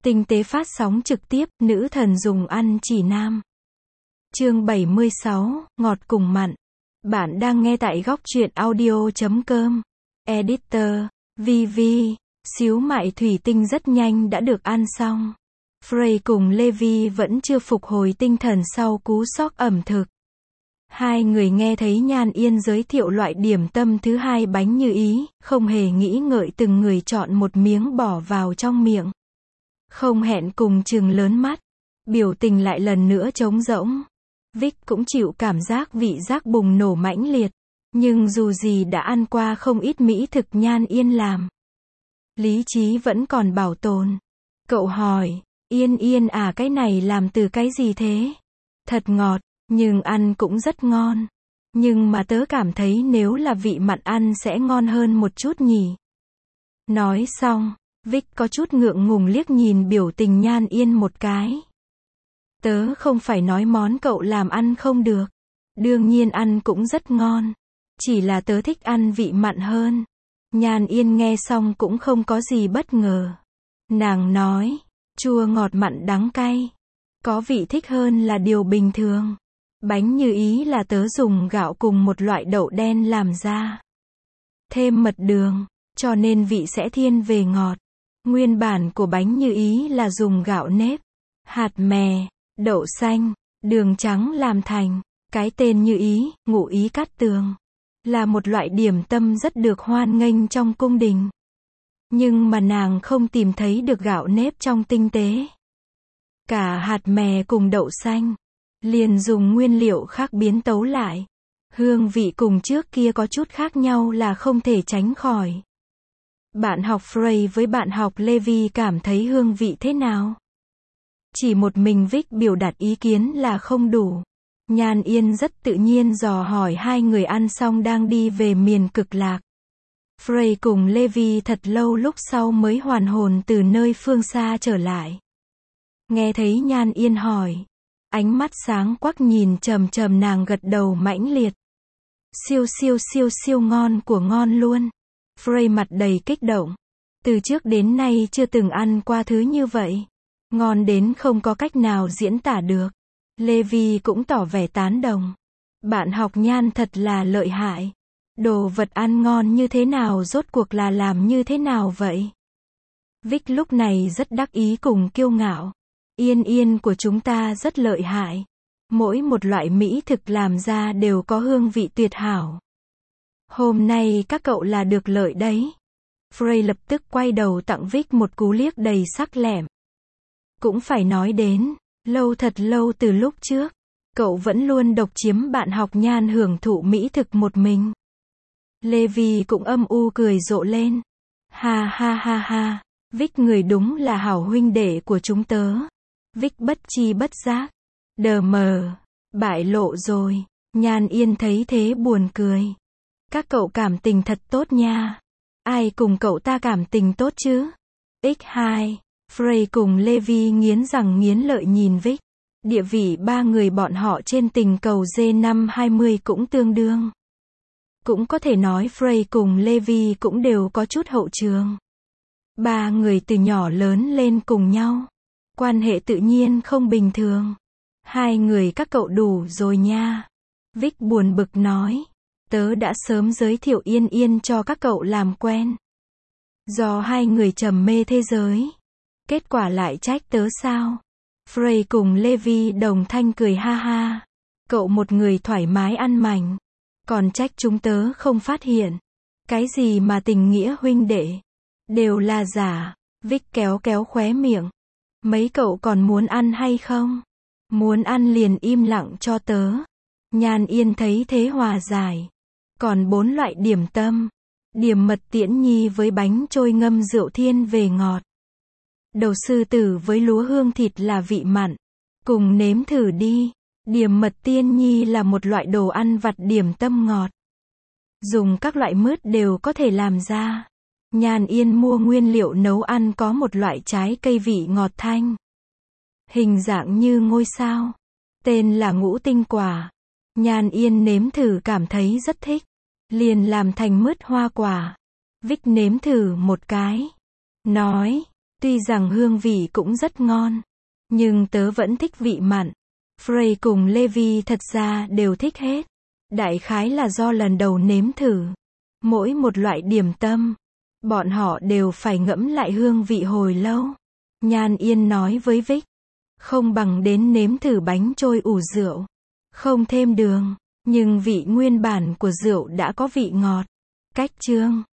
Tinh tế phát sóng trực tiếp, nữ thần dùng ăn chỉ nam. Chương 76, ngọt cùng mặn. Bạn đang nghe tại góc truyện audio.com. Editor, VV, xíu mại thủy tinh rất nhanh đã được ăn xong. Frey cùng Levi vẫn chưa phục hồi tinh thần sau cú sốc ẩm thực. Hai người nghe thấy Nhan Yên giới thiệu loại điểm tâm thứ hai bánh như ý, không hề nghĩ ngợi từng người chọn một miếng bỏ vào trong miệng. Không hẹn cùng chừng lớn mắt, biểu tình lại lần nữa trống rỗng. Vic cũng chịu cảm giác vị giác bùng nổ mãnh liệt, nhưng dù gì đã ăn qua không ít mỹ thực Nhan Yên làm. Lý trí vẫn còn bảo tồn. Cậu hỏi, Yên Yên à, cái này làm từ cái gì thế? Thật ngọt, nhưng ăn cũng rất ngon. Nhưng mà tớ cảm thấy nếu là vị mặn ăn sẽ ngon hơn một chút nhỉ. Nói xong, Vic có chút ngượng ngùng liếc nhìn biểu tình Nhan Yên một cái. Tớ không phải nói món cậu làm ăn không được. Đương nhiên ăn cũng rất ngon. Chỉ là tớ thích ăn vị mặn hơn. Nhan Yên nghe xong cũng không có gì bất ngờ. Nàng nói, chua ngọt mặn đắng cay. Có vị thích hơn là điều bình thường. Bánh như ý là tớ dùng gạo cùng một loại đậu đen làm ra. Thêm mật đường, cho nên vị sẽ thiên về ngọt. Nguyên bản của bánh như ý là dùng gạo nếp, hạt mè, đậu xanh, đường trắng làm thành. Cái tên như ý, ngụ ý cát tường, là một loại điểm tâm rất được hoan nghênh trong cung đình. Nhưng mà nàng không tìm thấy được gạo nếp trong tinh tế. Cả hạt mè cùng đậu xanh, liền dùng nguyên liệu khác biến tấu lại. Hương vị cùng trước kia có chút khác nhau là không thể tránh khỏi. Bạn học Frey với bạn học Levi cảm thấy hương vị thế nào? Chỉ một mình Vic biểu đạt ý kiến là không đủ. Nhan Yên rất tự nhiên dò hỏi hai người ăn xong đang đi về miền cực lạc. Frey cùng Levi thật lâu lúc sau mới hoàn hồn từ nơi phương xa trở lại. Nghe thấy Nhan Yên hỏi, ánh mắt sáng quắc nhìn trầm trầm nàng gật đầu mãnh liệt. Siêu siêu siêu siêu ngon của ngon luôn. Frey mặt đầy kích động. Từ trước đến nay chưa từng ăn qua thứ như vậy. Ngon đến không có cách nào diễn tả được. Levi cũng tỏ vẻ tán đồng. Bạn học Nhan thật là lợi hại. Đồ vật ăn ngon như thế nào rốt cuộc là làm như thế nào vậy? Vic lúc này rất đắc ý cùng kiêu ngạo. Yên Yên của chúng ta rất lợi hại. Mỗi một loại mỹ thực làm ra đều có hương vị tuyệt hảo. Hôm nay các cậu là được lợi đấy. Frey lập tức quay đầu tặng Vic một cú liếc đầy sắc lẻm. Cũng phải nói đến, lâu thật lâu từ lúc trước, cậu vẫn luôn độc chiếm bạn học Nhan hưởng thụ mỹ thực một mình. Levi cũng âm u cười rộ lên. Ha ha ha ha, Vic người đúng là hảo huynh đệ của chúng tớ. Vic bất chi bất giác. Đờ mờ, bại lộ rồi. Nhan Yên thấy thế buồn cười. Các cậu cảm tình thật tốt nha. Ai cùng cậu ta cảm tình tốt chứ? X2, Frey cùng Levi nghiến răng nghiến lợi nhìn Vic. Địa vị ba người bọn họ trên tình cầu G520 cũng tương đương. Cũng có thể nói Frey cùng Levi cũng đều có chút hậu trường. Ba người từ nhỏ lớn lên cùng nhau. Quan hệ tự nhiên không bình thường. Hai người các cậu đủ rồi nha. Vic buồn bực nói. Tớ đã sớm giới thiệu Yên Yên cho các cậu làm quen. Do hai người trầm mê thế giới. Kết quả lại trách tớ sao? Frey cùng Levi đồng thanh cười ha ha. Cậu một người thoải mái ăn mảnh. Còn trách chúng tớ không phát hiện. Cái gì mà tình nghĩa huynh đệ. Đều là giả. Vic kéo kéo khóe miệng. Mấy cậu còn muốn ăn hay không? Muốn ăn liền im lặng cho tớ. Nhan Yên thấy thế hòa giải. Còn 4 loại điểm tâm. Điểm mật tiễn nhi với bánh trôi ngâm rượu thiên về ngọt. Đầu sư tử với lúa hương thịt là vị mặn. Cùng nếm thử đi. Điểm mật tiên nhi là một loại đồ ăn vặt điểm tâm ngọt. Dùng các loại mứt đều có thể làm ra. Nhan Yên mua nguyên liệu nấu ăn có một loại trái cây vị ngọt thanh. Hình dạng như ngôi sao. Tên là ngũ tinh quả. Nhan Yên nếm thử cảm thấy rất thích. Liền làm thành mứt hoa quả. Vic nếm thử một cái. Nói, Tuy rằng hương vị cũng rất ngon, nhưng tớ vẫn thích vị mặn. Frey cùng Levi thật ra đều thích hết. Đại khái là do lần đầu nếm thử mỗi một loại điểm tâm, bọn họ đều phải ngẫm lại hương vị hồi lâu. Nhan Yên nói với Vic, không bằng đến nếm thử bánh trôi ủ rượu. Không thêm đường, nhưng vị nguyên bản của rượu đã có vị ngọt. Cách chương